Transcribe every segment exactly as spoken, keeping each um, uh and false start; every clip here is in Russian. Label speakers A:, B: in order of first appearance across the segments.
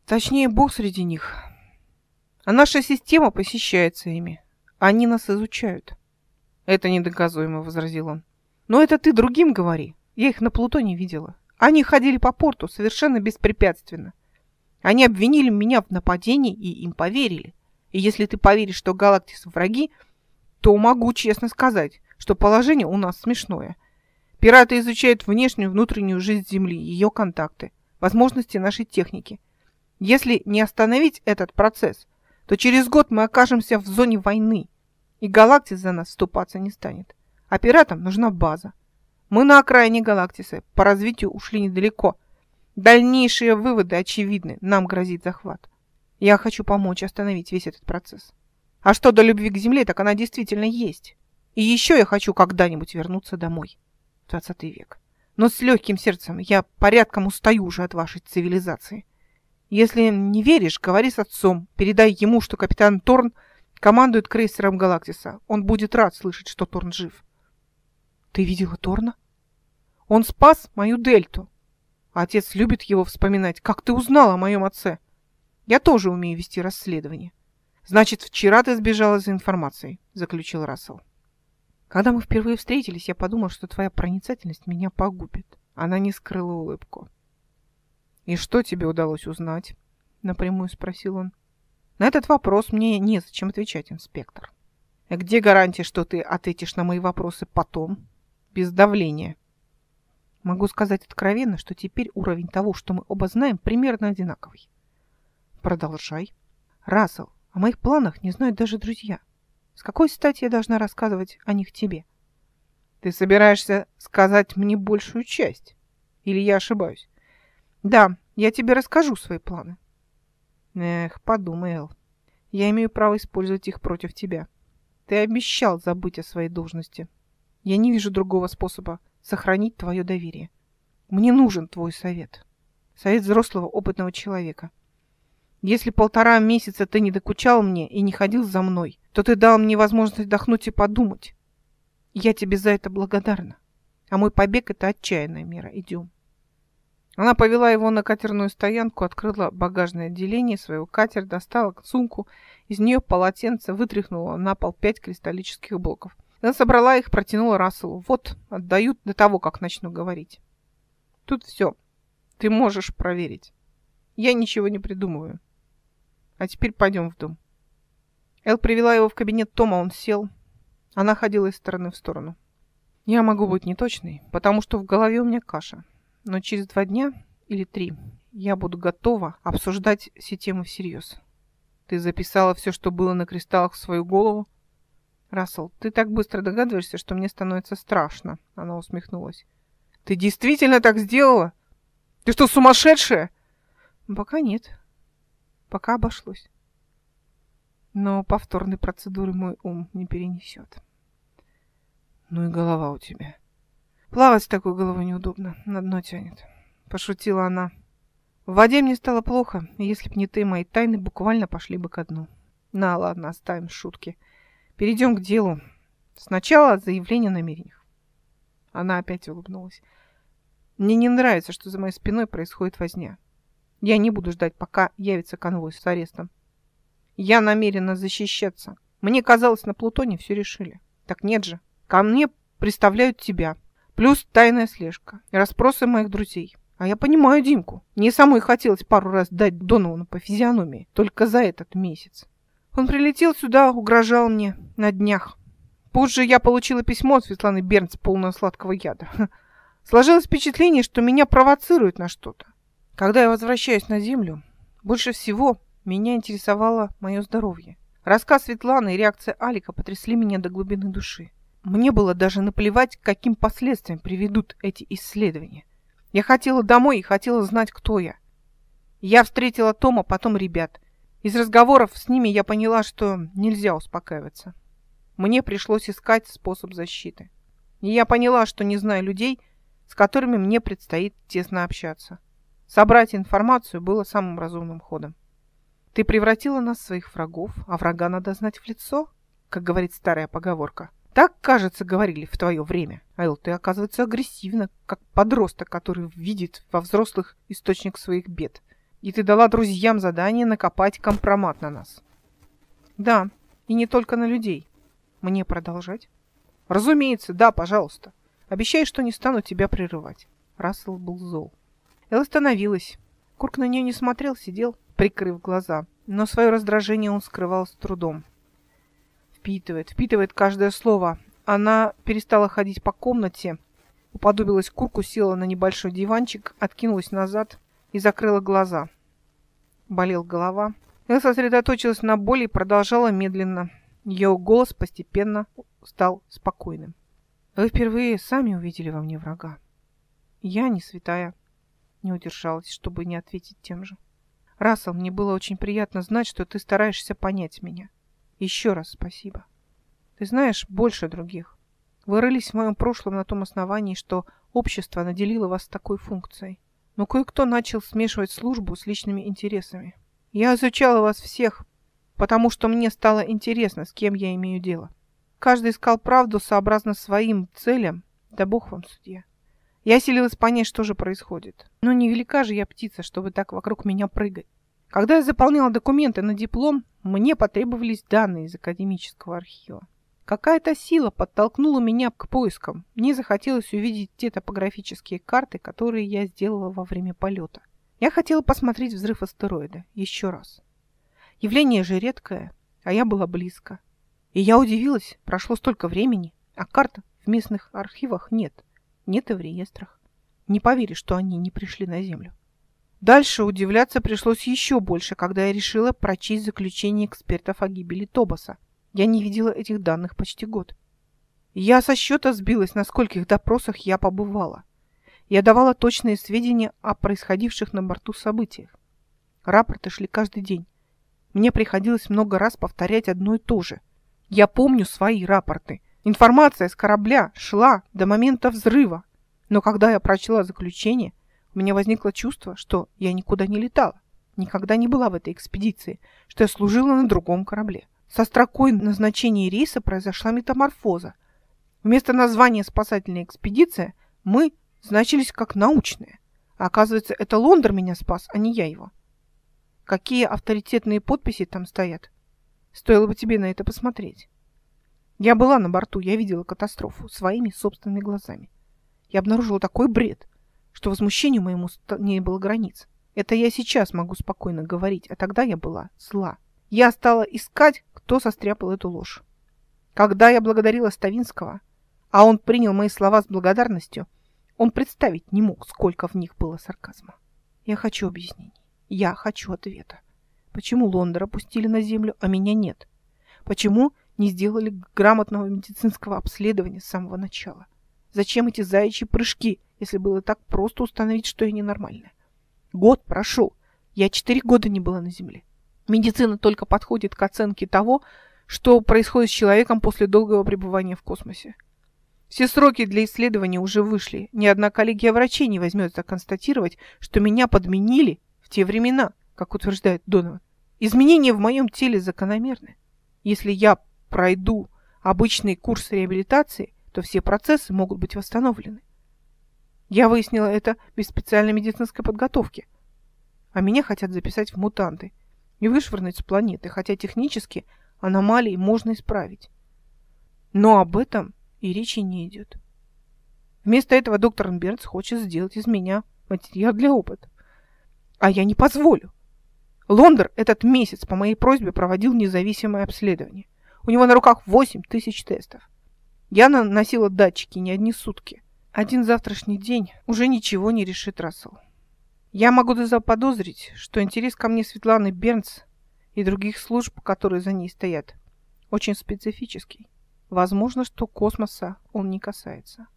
A: Точнее, Бог среди них. А наша система посещается ими. Они нас изучают. Это недоказуемо, возразил он. Но это ты другим говори. Я их на Плутоне видела. Они ходили по порту совершенно беспрепятственно. Они обвинили меня в нападении, и им поверили. И если ты поверишь, что галактисы враги, то могу честно сказать, что положение у нас смешное. Пираты изучают внешнюю и внутреннюю жизнь Земли, ее контакты, возможности нашей техники. Если не остановить этот процесс, то через год мы окажемся в зоне войны, и галактис за нас вступаться не станет. А пиратам нужна база. Мы на окраине галактисы, по развитию ушли недалеко. Дальнейшие выводы очевидны, нам грозит захват. Я хочу помочь остановить весь этот процесс. А что до любви к Земле, так она действительно есть. И еще я хочу когда-нибудь вернуться домой. двадцатый век. Но с легким сердцем я порядком устаю уже от вашей цивилизации. Если не веришь, говори с отцом, передай ему, что капитан Торн командует крейсером Галактиса. Он будет рад слышать, что Торн жив. Ты видела Торна? Он спас мою Дельту. Отец любит его вспоминать. Как ты узнала о моем отце? Я тоже умею вести расследование. Значит, вчера ты сбежала за информацией, заключил Рассел. Когда мы впервые встретились, я подумал, что твоя проницательность меня погубит. Она не скрыла улыбку. И что тебе удалось узнать? Напрямую спросил он. На этот вопрос мне незачем отвечать, инспектор. А где гарантия, что ты ответишь на мои вопросы потом, без давления? Могу сказать откровенно, что теперь уровень того, что мы оба знаем, примерно одинаковый. Продолжай. Рассел, о моих планах не знают даже друзья. С какой стати я должна рассказывать о них тебе? Ты собираешься сказать мне большую часть? Или я ошибаюсь? Да, я тебе расскажу свои планы. Эх, подумай, Эл. Я имею право использовать их против тебя. Ты обещал забыть о своей должности. Я не вижу другого способа сохранить твое доверие. Мне нужен твой совет. Совет взрослого опытного человека. Если полтора месяца ты не докучал мне и не ходил за мной, то ты дал мне возможность отдохнуть и подумать. Я тебе за это благодарна. А мой побег — это отчаянная мера. Идем. Она повела его на катерную стоянку, открыла багажное отделение своего катера, достала сумку, из нее полотенце, вытряхнула на пол пять кристаллических блоков. Она собрала их, протянула Расселу. Вот, отдают до того, как начну говорить. Тут все. Ты можешь проверить. Я ничего не придумываю. А теперь пойдем в дом. Эл привела его в кабинет Тома, он сел. Она ходила из стороны в сторону. Я могу быть неточной, потому что в голове у меня каша. Но через два дня или три я буду готова обсуждать все темы всерьез. Ты записала все, что было на кристаллах, в свою голову? Рассел, ты так быстро догадываешься, что мне становится страшно. Она усмехнулась. Ты действительно так сделала? Ты что, сумасшедшая? Пока нет. Пока обошлось. Но повторной процедуры мой ум не перенесет. Ну и голова у тебя. Плавать с такой головой неудобно, на дно тянет. Пошутила она. В воде мне стало плохо, и если б не ты, мои тайны буквально пошли бы ко дну. На, ладно, оставим шутки. Перейдем к делу. Сначала заявление о намерениях. Она опять улыбнулась. Мне не нравится, что за моей спиной происходит возня. Я не буду ждать, пока явится конвой с арестом. Я намерена защищаться. Мне казалось, на Плутоне все решили. Так нет же. Ко мне представляют тебя. Плюс тайная слежка. Расспросы моих друзей. А я понимаю Димку. Мне самой хотелось пару раз дать Доновану по физиономии. Только за этот месяц. Он прилетел сюда, угрожал мне на днях. Позже я получила письмо от Светланы Бернс, полное сладкого яда. Сложилось впечатление, что меня провоцируют на что-то. Когда я возвращаюсь на Землю, больше всего меня интересовало мое здоровье. Рассказ Светланы и реакция Алика потрясли меня до глубины души. Мне было даже наплевать, к каким последствиям приведут эти исследования. Я хотела домой и хотела знать, кто я. Я встретила Тома, потом ребят. Из разговоров с ними я поняла, что нельзя успокаиваться. Мне пришлось искать способ защиты. И я поняла, что не знаю людей, с которыми мне предстоит тесно общаться. Собрать информацию было самым разумным ходом. Ты превратила нас в своих врагов, а врага надо знать в лицо, как говорит старая поговорка. Так, кажется, говорили в твое время. Эл, ты, оказывается, агрессивна, как подросток, который видит во взрослых источник своих бед. И ты дала друзьям задание накопать компромат на нас. Да, и не только на людей. Мне продолжать? Разумеется, да, пожалуйста. Обещаю, что не стану тебя прерывать. Рассел был зол. Эл остановилась. Курк на нее не смотрел, сидел, прикрыв глаза. Но свое раздражение он скрывал с трудом. Впитывает, впитывает каждое слово. Она перестала ходить по комнате, уподобилась Курку, села на небольшой диванчик, откинулась назад и закрыла глаза. Болела голова. Эл сосредоточилась на боли и продолжала медленно. Ее голос постепенно стал спокойным. Вы впервые сами увидели во мне врага. Я не святая. Не удержалась, чтобы не ответить тем же. Рассел, мне было очень приятно знать, что ты стараешься понять меня. Еще раз спасибо. Ты знаешь больше других. Вы рылись в моем прошлом на том основании, что общество наделило вас такой функцией. Но кое-кто начал смешивать службу с личными интересами. Я изучала вас всех, потому что мне стало интересно, с кем я имею дело. Каждый искал правду сообразно своим целям, да бог вам судья. Я силилась понять, что же происходит. Но невелика же я птица, чтобы так вокруг меня прыгать. Когда я заполняла документы на диплом, мне потребовались данные из академического архива. Какая-то сила подтолкнула меня к поискам. Мне захотелось увидеть те топографические карты, которые я сделала во время полета. Я хотела посмотреть взрыв астероида еще раз. Явление же редкое, а я была близко. И я удивилась, прошло столько времени, а карт в местных архивах нет. Нет и в реестрах. Не поверишь, что они не пришли на Землю. Дальше удивляться пришлось еще больше, когда я решила прочесть заключение экспертов о гибели Тобаса. Я не видела этих данных почти год. Я со счета сбилась, на скольких допросах я побывала. Я давала точные сведения о происходивших на борту событиях. Рапорты шли каждый день. Мне приходилось много раз повторять одно и то же. Я помню свои рапорты. Информация с корабля шла до момента взрыва. Но когда я прочла заключение, у меня возникло чувство, что я никуда не летала, никогда не была в этой экспедиции, что я служила на другом корабле. Со строкой назначения рейса произошла метаморфоза. Вместо названия «спасательная экспедиция» мы значились как научные. А оказывается, это Лондер меня спас, а не я его. Какие авторитетные подписи там стоят? Стоило бы тебе на это посмотреть. Я была на борту, я видела катастрофу своими собственными глазами. Я обнаружила такой бред, что возмущению моему не было границ. Это я сейчас могу спокойно говорить, а тогда я была зла. Я стала искать, кто состряпал эту ложь. Когда я благодарила Ставинского, а он принял мои слова с благодарностью, он представить не мог, сколько в них было сарказма. Я хочу объяснений. Я хочу ответа. Почему Лондер опустили на землю, а меня нет? Почему не сделали грамотного медицинского обследования с самого начала? Зачем эти заячьи прыжки, если было так просто установить, что я ненормальная? Год прошел. Я четыре года не была на Земле. Медицина только подходит к оценке того, что происходит с человеком после долгого пребывания в космосе. Все сроки для исследования уже вышли. Ни одна коллегия врачей не возьмется констатировать, что меня подменили в те времена, как утверждает Донован. Изменения в моем теле закономерны. Если я пройду обычный курс реабилитации, то все процессы могут быть восстановлены. Я выяснила это без специальной медицинской подготовки. А меня хотят записать в мутанты и вышвырнуть с планеты, хотя технически аномалии можно исправить. Но об этом и речи не идет. Вместо этого доктор Бернс хочет сделать из меня материал для опыта. А я не позволю. Лондер этот месяц по моей просьбе проводил независимое обследование. У него на руках восемь тысяч тестов. Я наносила датчики не одни сутки. Один завтрашний день уже ничего не решит Рассел. Я могу заподозрить, что интерес ко мне Светланы Бернс и других служб, которые за ней стоят, очень специфический. Возможно, что космоса он не касается.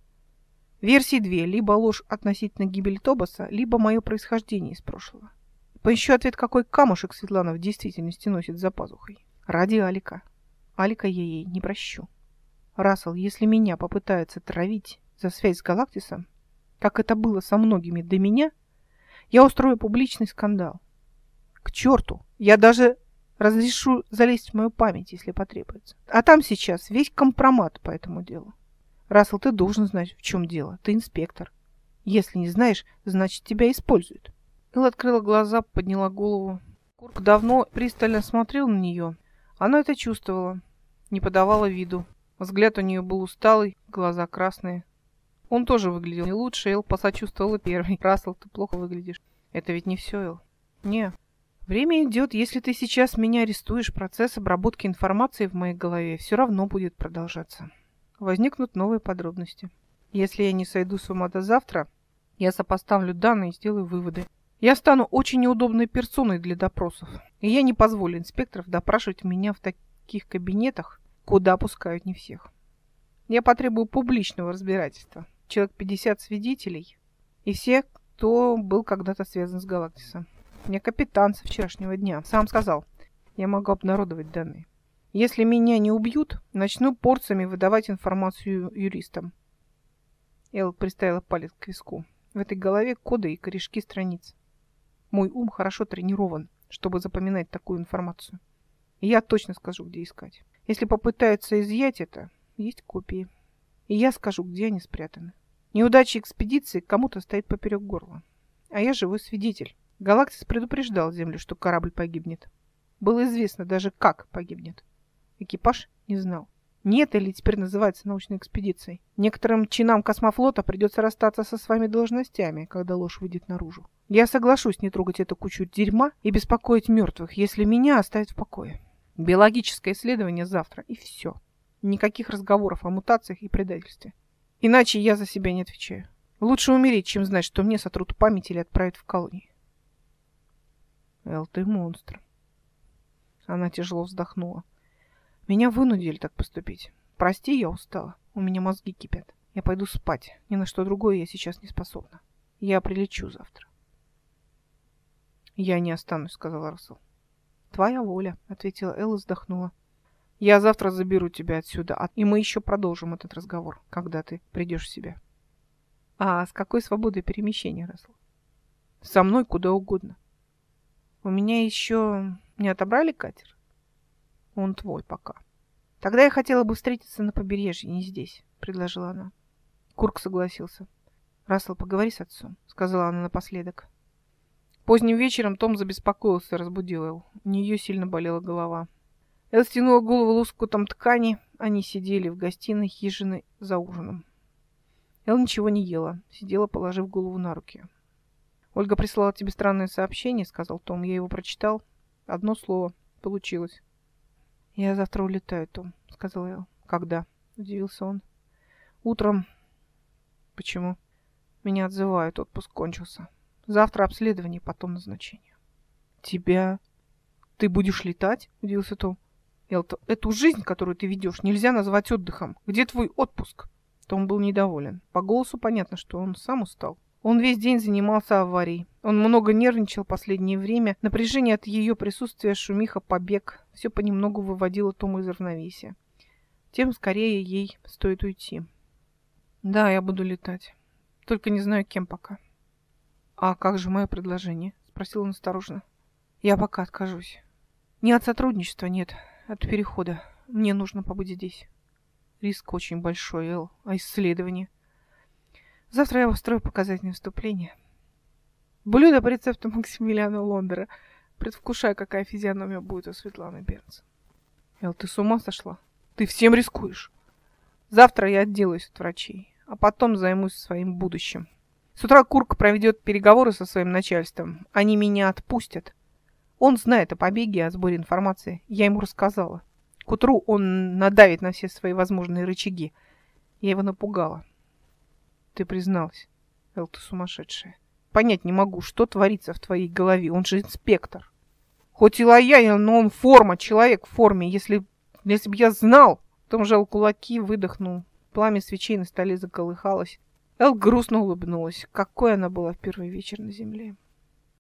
A: Версии две. Либо ложь относительно гибели Тобаса, либо мое происхождение из прошлого. Поищу ответ, какой камушек Светлана в действительности носит за пазухой. Ради Алика. Алика я ей не прощу. Рассел, если меня попытаются травить за связь с Галактисом, как это было со многими до меня, я устрою публичный скандал. К черту! Я даже разрешу залезть в мою память, если потребуется. А там сейчас весь компромат по этому делу. Рассел, ты должен знать, в чем дело. Ты инспектор. Если не знаешь, значит, тебя используют. Эл открыла глаза, подняла голову. Курк давно пристально смотрел на нее. Она это чувствовала, не подавала виду. Взгляд у нее был усталый, глаза красные. Он тоже выглядел не лучше, Эл посочувствовала первой. «Рассел, ты плохо выглядишь». «Это ведь не все, Эл». «Не. Время идет. Если ты сейчас меня арестуешь, процесс обработки информации в моей голове все равно будет продолжаться. Возникнут новые подробности. Если я не сойду с ума до завтра, я сопоставлю данные и сделаю выводы. Я стану очень неудобной персоной для допросов, и я не позволю инспекторов допрашивать меня в таких кабинетах, куда пускают не всех. Я потребую публичного разбирательства. Человек пятьдесят свидетелей и все, кто был когда-то связан с Галактисом. Мне капитан со вчерашнего дня сам сказал, я могу обнародовать данные. Если меня не убьют, начну порциями выдавать информацию юристам». Эл приставила палец к виску. В этой голове коды и корешки страниц. Мой ум хорошо тренирован, чтобы запоминать такую информацию. И я точно скажу, где искать. Если попытаются изъять это, есть копии. И я скажу, где они спрятаны. Неудача экспедиции кому-то стоит поперек горла. А я живой свидетель. Галактис предупреждал Землю, что корабль погибнет. Было известно даже, как погибнет. Экипаж не знал. Нет, или теперь называется научной экспедицией. Некоторым чинам космофлота придется расстаться со своими должностями, когда ложь выйдет наружу. Я соглашусь не трогать эту кучу дерьма и беспокоить мертвых, если меня оставят в покое. Биологическое исследование завтра, и все. Никаких разговоров о мутациях и предательстве. Иначе я за себя не отвечаю. Лучше умереть, чем знать, что мне сотрут память или отправят в колонию. Эл, ты монстр. Она тяжело вздохнула. Меня вынудили так поступить. Прости, я устала. У меня мозги кипят. Я пойду спать. Ни на что другое я сейчас не способна. Я прилечу завтра. Я не останусь, сказала Рассел. Твоя воля, ответила Эл и вздохнула. Я завтра заберу тебя отсюда, и мы еще продолжим этот разговор, когда ты придешь в себя. А с какой свободой перемещения, Рассел? Со мной куда угодно. У меня еще не отобрали катер? Он твой пока. Тогда я хотела бы встретиться на побережье, не здесь, предложила она. Курк согласился. Рассел, поговори с отцом, сказала она напоследок. Поздним вечером Том забеспокоился и разбудил Эл. У нее сильно болела голова. Эл стянула голову лоскутом ткани. Они сидели в гостиной хижины за ужином. Эл ничего не ела, сидела, положив голову на руки. «Ольга прислала тебе странное сообщение», — сказал Том. Я его прочитал. Одно слово. Получилось. «Я завтра улетаю, Том», — сказал Эл. «Когда?» — удивился он. «Утром». «Почему?» «Меня отзывают, отпуск кончился. Завтра обследование, потом назначение». «Тебя? Ты будешь летать?» — удивился Том. «Эл, эту жизнь, которую ты ведешь, нельзя назвать отдыхом. Где твой отпуск?» Том был недоволен. По голосу понятно, что он сам устал. Он весь день занимался аварией. Он много нервничал в последнее время. Напряжение от ее присутствия, шумиха, побег. Все понемногу выводило Тома из равновесия. Тем скорее ей стоит уйти. «Да, я буду летать. Только не знаю, кем пока». «А как же мое предложение?» — спросил он осторожно. «Я пока откажусь. Не от сотрудничества, нет. От перехода. Мне нужно побыть здесь. Риск очень большой, Эл. А исследование? Завтра я устрою показательное выступление. Блюдо по рецепту Максимилиана Лондера. Предвкушаю, какая физиономия будет у Светланы Бернс. Эл, ты с ума сошла? Ты всем рискуешь. Завтра я отделаюсь от врачей, а потом займусь своим будущим. С утра Курк проведет переговоры со своим начальством. Они меня отпустят. Он знает о побеге и о сборе информации. Я ему рассказала. К утру он надавит на все свои возможные рычаги. Я его напугала. Ты призналась. Эл, ты сумасшедшая. Понять не могу, что творится в твоей голове. Он же инспектор. Хоть и лоялен, но он форма, человек в форме. Если, если бы я знал... Том сжал кулаки, выдохнул. Пламя свечей на столе заколыхалось. Эл грустно улыбнулась. Какой она была в первый вечер на земле.